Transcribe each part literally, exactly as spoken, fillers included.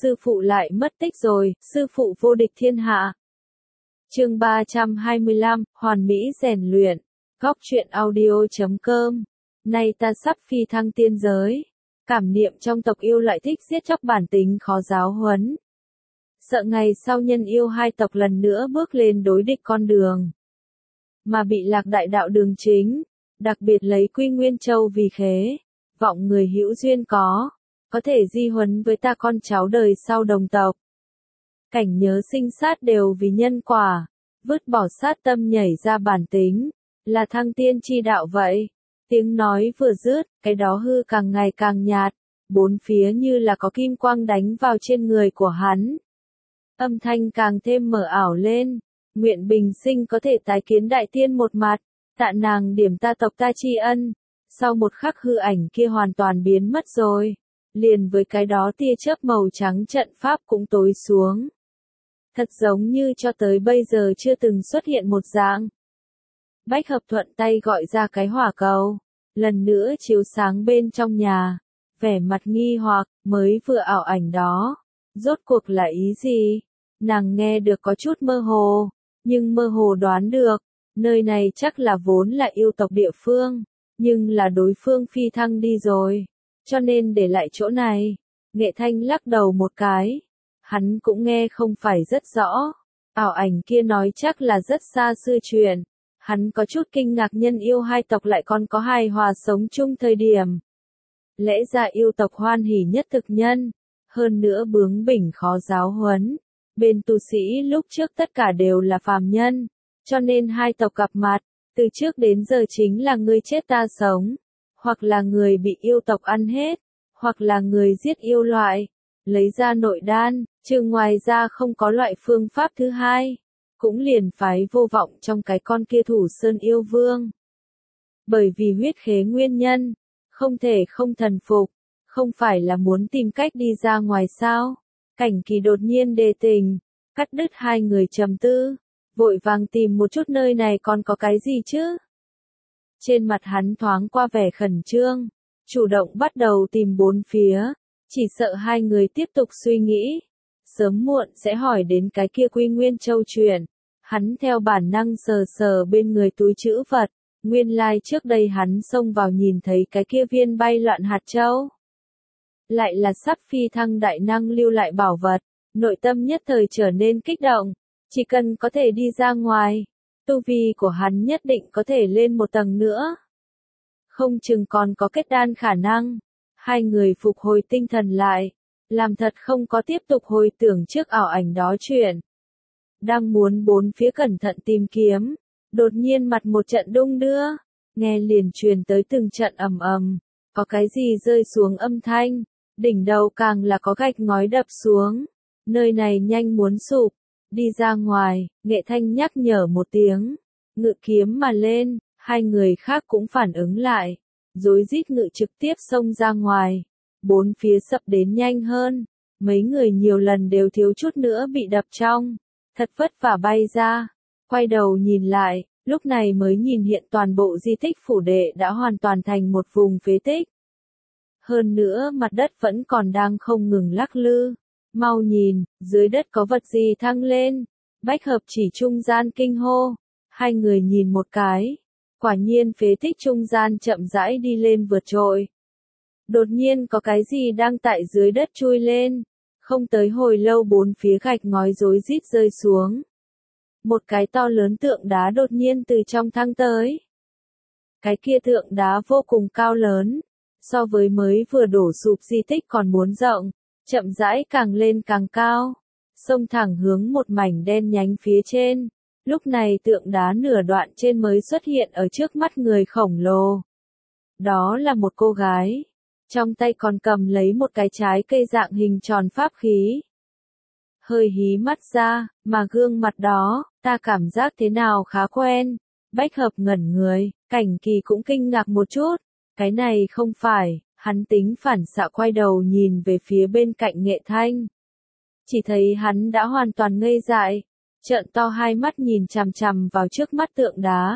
sư phụ lại mất tích rồi, sư phụ vô địch thiên hạ. Chương ba trăm hai mươi lăm, hoàn mỹ rèn luyện. Góc truyện audio chấm com. Nay ta sắp phi thăng tiên giới. Cảm niệm trong tộc yêu lại thích giết chóc bản tính khó giáo huấn. Sợ ngày sau nhân yêu hai tộc lần nữa bước lên đối địch con đường. Mà bị lạc đại đạo đường chính, đặc biệt lấy Quy Nguyên Châu vì khế. Vọng người hữu duyên có, có thể di huấn với ta con cháu đời sau đồng tộc. Cảnh nhớ sinh sát đều vì nhân quả, vứt bỏ sát tâm nhảy ra bản tính, là thăng tiên chi đạo vậy. Tiếng nói vừa dứt, cái đó hư càng ngày càng nhạt, bốn phía như là có kim quang đánh vào trên người của hắn. Âm thanh càng thêm mờ ảo lên, nguyện bình sinh có thể tái kiến đại tiên một mặt, tạ nàng điểm ta tộc ta tri ân. Sau một khắc hư ảnh kia hoàn toàn biến mất rồi, liền với cái đó tia chớp màu trắng trận pháp cũng tối xuống. Thật giống như cho tới bây giờ chưa từng xuất hiện một dạng. Bách Hợp thuận tay gọi ra cái hỏa cầu, lần nữa chiếu sáng bên trong nhà, vẻ mặt nghi hoặc, mới vừa ảo ảnh đó, rốt cuộc là ý gì? Nàng nghe được có chút mơ hồ, nhưng mơ hồ đoán được, nơi này chắc là vốn là yêu tộc địa phương, nhưng là đối phương phi thăng đi rồi, cho nên để lại chỗ này. Nghệ Thanh lắc đầu một cái, hắn cũng nghe không phải rất rõ, ảo ảnh kia nói chắc là rất xa xưa chuyện. Hắn có chút kinh ngạc nhân yêu hai tộc lại còn có hài hòa sống chung thời điểm. Lẽ ra yêu tộc hoan hỉ nhất thực nhân, hơn nữa bướng bỉnh khó giáo huấn. Bên tu sĩ lúc trước tất cả đều là phàm nhân, cho nên hai tộc gặp mặt, từ trước đến giờ chính là người chết ta sống, hoặc là người bị yêu tộc ăn hết, hoặc là người giết yêu loại, lấy ra nội đan, chứ ngoài ra không có loại phương pháp thứ hai. Cũng liền phái vô vọng trong cái con kia Thủ Sơn yêu vương. Bởi vì huyết khế nguyên nhân, không thể không thần phục, không phải là muốn tìm cách đi ra ngoài sao. Cảnh Kỳ đột nhiên đề tình, cắt đứt hai người trầm tư, vội vàng tìm một chút nơi này còn có cái gì chứ. Trên mặt hắn thoáng qua vẻ khẩn trương, chủ động bắt đầu tìm bốn phía, chỉ sợ hai người tiếp tục suy nghĩ. Sớm muộn sẽ hỏi đến cái kia Quy Nguyên Châu chuyện. Hắn theo bản năng sờ sờ bên người túi trữ vật, nguyên lai trước đây hắn xông vào nhìn thấy cái kia viên bay loạn hạt châu. Lại là sắp phi thăng đại năng lưu lại bảo vật, nội tâm nhất thời trở nên kích động, chỉ cần có thể đi ra ngoài, tu vi của hắn nhất định có thể lên một tầng nữa. Không chừng còn có kết đan khả năng, hai người phục hồi tinh thần lại, làm thật không có tiếp tục hồi tưởng trước ảo ảnh đó chuyện. Đang muốn bốn phía cẩn thận tìm kiếm, đột nhiên mặt một trận đung đưa, nghe liền truyền tới từng trận ầm ầm, có cái gì rơi xuống âm thanh, đỉnh đầu càng là có gạch ngói đập xuống, nơi này nhanh muốn sụp, đi ra ngoài. Nghệ Thanh nhắc nhở một tiếng, ngự kiếm mà lên, hai người khác cũng phản ứng lại, rối rít ngự trực tiếp xông ra ngoài, bốn phía sập đến nhanh hơn, mấy người nhiều lần đều thiếu chút nữa bị đập trong. Thật vất vả bay ra, quay đầu nhìn lại, lúc này mới nhìn hiện toàn bộ di tích phủ đệ đã hoàn toàn thành một vùng phế tích. Hơn nữa mặt đất vẫn còn đang không ngừng lắc lư. Mau nhìn, dưới đất có vật gì thăng lên. Bách Hợp chỉ trung gian kinh hô. Hai người nhìn một cái. Quả nhiên phế tích trung gian chậm rãi đi lên vượt trội. Đột nhiên có cái gì đang tại dưới đất chui lên. Không tới hồi lâu bốn phía gạch ngói rối rít rơi xuống. Một cái to lớn tượng đá đột nhiên từ trong thăng tới. Cái kia tượng đá vô cùng cao lớn, so với mới vừa đổ sụp di tích còn muốn rộng, chậm rãi càng lên càng cao, xông thẳng hướng một mảnh đen nhánh phía trên. Lúc này tượng đá nửa đoạn trên mới xuất hiện ở trước mắt người khổng lồ. Đó là một cô gái. Trong tay còn cầm lấy một cái trái cây dạng hình tròn pháp khí. Hơi hí mắt ra, mà gương mặt đó, ta cảm giác thế nào khá quen. Bách Hợp ngẩn người, Cảnh Kỳ cũng kinh ngạc một chút. Cái này không phải, hắn tính phản xạ quay đầu nhìn về phía bên cạnh Nghệ Thanh. Chỉ thấy hắn đã hoàn toàn ngây dại, trợn to hai mắt nhìn chằm chằm vào trước mắt tượng đá.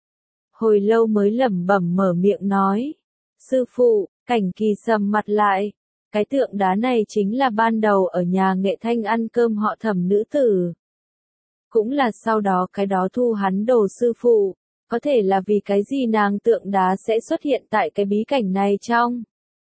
Hồi lâu mới lẩm bẩm mở miệng nói. Sư phụ. Cảnh Kỳ sầm mặt lại, Cái tượng đá này chính là ban đầu ở nhà Nghệ Thanh ăn cơm họ Thẩm nữ tử. Cũng là sau đó cái đó thu hắn đồ sư phụ, có thể là vì cái gì nàng tượng đá sẽ xuất hiện tại cái bí cảnh này trong.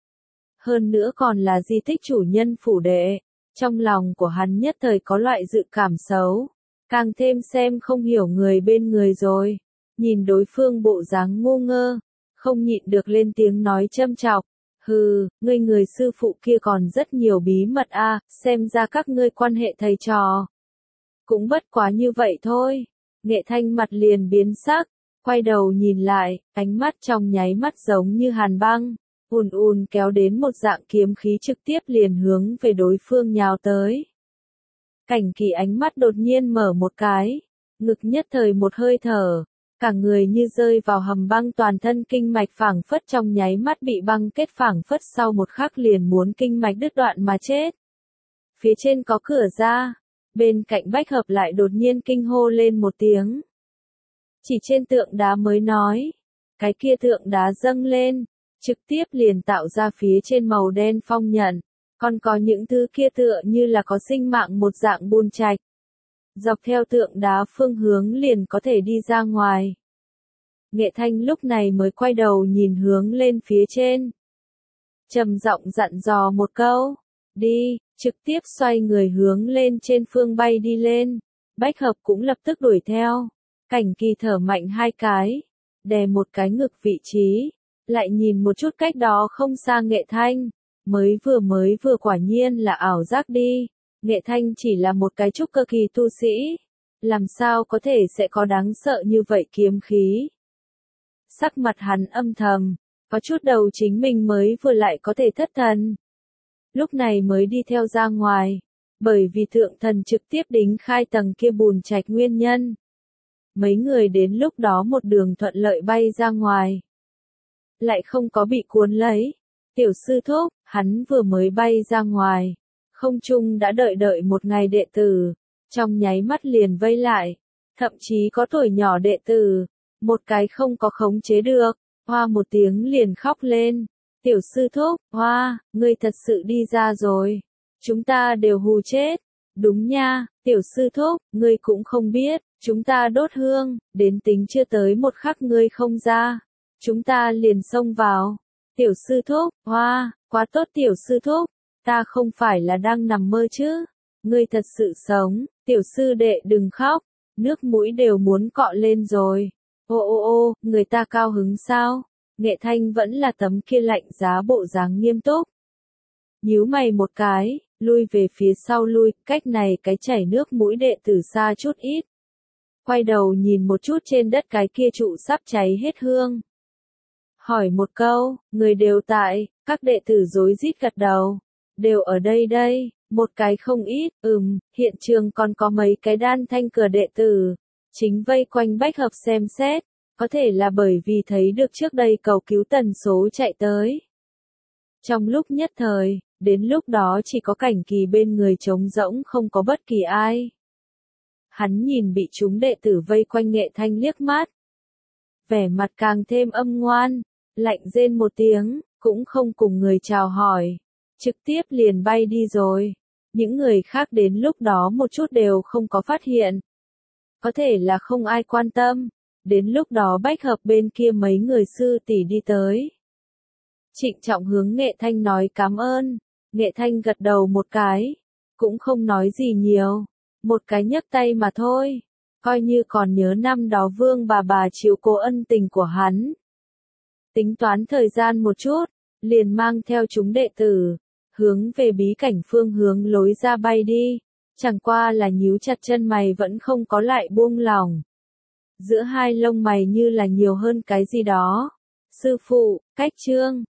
Hơn nữa còn là di tích chủ nhân phủ đệ, trong lòng của hắn nhất thời có loại dự cảm xấu, càng thêm xem không hiểu người bên người rồi, nhìn đối phương bộ dáng ngu ngơ, không nhịn được lên tiếng nói châm chọc. Hừ, ngươi người sư phụ kia còn rất nhiều bí mật a, à, xem ra các ngươi quan hệ thầy trò. Cũng bất quá như vậy thôi. Nghệ Thanh mặt liền biến sắc, quay đầu nhìn lại, ánh mắt trong nháy mắt giống như hàn băng, ùn ùn kéo đến một dạng kiếm khí trực tiếp liền hướng về đối phương nhào tới. Cảnh Kỳ ánh mắt đột nhiên mở một cái, ngực nhất thời một hơi thở, cả người như rơi vào hầm băng, toàn thân kinh mạch phảng phất trong nháy mắt bị băng kết, phảng phất sau một khắc liền muốn kinh mạch đứt đoạn mà chết. Phía trên có cửa ra, bên cạnh Bách Hợp lại đột nhiên kinh hô lên một tiếng. Chỉ trên tượng đá mới nói, cái kia tượng đá dâng lên, trực tiếp liền tạo ra phía trên màu đen phong nhận, còn có những thứ kia tựa như là có sinh mạng một dạng bùn trạch. Dọc theo tượng đá phương hướng liền có thể đi ra ngoài. Nghệ Thanh lúc này mới quay đầu nhìn hướng lên phía trên. Trầm giọng dặn dò một câu, đi, trực tiếp xoay người hướng lên trên phương bay đi lên. Bách Hợp cũng lập tức đuổi theo. Cảnh Kỳ thở mạnh hai cái, đè một cái ngực vị trí, lại nhìn một chút cách đó không xa Nghệ Thanh, mới vừa mới vừa quả nhiên là ảo giác đi. Nghệ Thanh chỉ là một cái trúc cơ kỳ tu sĩ, làm sao có thể sẽ có đáng sợ như vậy kiếm khí. Sắc mặt hắn âm thầm, có chút đầu chính mình mới vừa lại có thể thất thần. Lúc này mới đi theo ra ngoài, bởi vì thượng thần trực tiếp đính khai tầng kia bùn trạch nguyên nhân. Mấy người đến lúc đó một đường thuận lợi bay ra ngoài. Lại không có bị cuốn lấy. Tiểu sư thúc, hắn vừa mới bay ra ngoài. Không trung đã đợi đợi một ngày đệ tử. Trong nháy mắt liền vây lại. Thậm chí có tuổi nhỏ đệ tử. Một cái không có khống chế được. Hoa một tiếng liền khóc lên. Tiểu sư thúc, hoa, ngươi thật sự đi ra rồi. Chúng ta đều hù chết. Đúng nha, tiểu sư thúc, ngươi cũng không biết. Chúng ta đốt hương, đến tính chưa tới một khắc ngươi không ra. Chúng ta liền xông vào. Tiểu sư thúc, hoa, quá tốt tiểu sư thúc. Ta không phải là đang nằm mơ chứ. Ngươi thật sự sống, tiểu sư đệ đừng khóc. Nước mũi đều muốn cọ lên rồi. Ô ô ô, người ta cao hứng sao? Nghệ Thanh vẫn là tấm kia lạnh giá bộ dáng nghiêm túc. Nhíu mày một cái, lui về phía sau lui, cách này cái chảy nước mũi đệ tử xa chút ít. Quay đầu nhìn một chút trên đất cái kia trụ sắp cháy hết hương. Hỏi một câu, người đều tại, các đệ tử rối rít gật đầu. Đều ở đây đây, một cái không ít, ừm, hiện trường còn có mấy cái đan thanh cửa đệ tử. Chính vây quanh Bách Hợp xem xét, có thể là bởi vì thấy được trước đây cầu cứu tần số chạy tới. Trong lúc nhất thời, đến lúc đó chỉ có Cảnh Kỳ bên người trống rỗng không có bất kỳ ai. Hắn nhìn bị chúng đệ tử vây quanh Nghệ Thanh liếc mắt. Vẻ mặt càng thêm âm ngoan, lạnh rên một tiếng, cũng không cùng người chào hỏi. Trực tiếp liền bay đi rồi. Những người khác đến lúc đó một chút đều không có phát hiện. Có thể là không ai quan tâm. Đến lúc đó Bách Hợp bên kia mấy người sư tỷ đi tới. Trịnh trọng hướng Nghệ Thanh nói cảm ơn. Nghệ Thanh gật đầu một cái. Cũng không nói gì nhiều. Một cái nhấc tay mà thôi. Coi như còn nhớ năm đó Vương bà bà chiếu cố ân tình của hắn. Tính toán thời gian một chút. Liền mang theo chúng đệ tử. Hướng về bí cảnh phương hướng lối ra bay đi. Chẳng qua là nhíu chặt chân mày vẫn không có lại buông lỏng. Giữa hai lông mày như là nhiều hơn cái gì đó. Sư phụ, cách chương.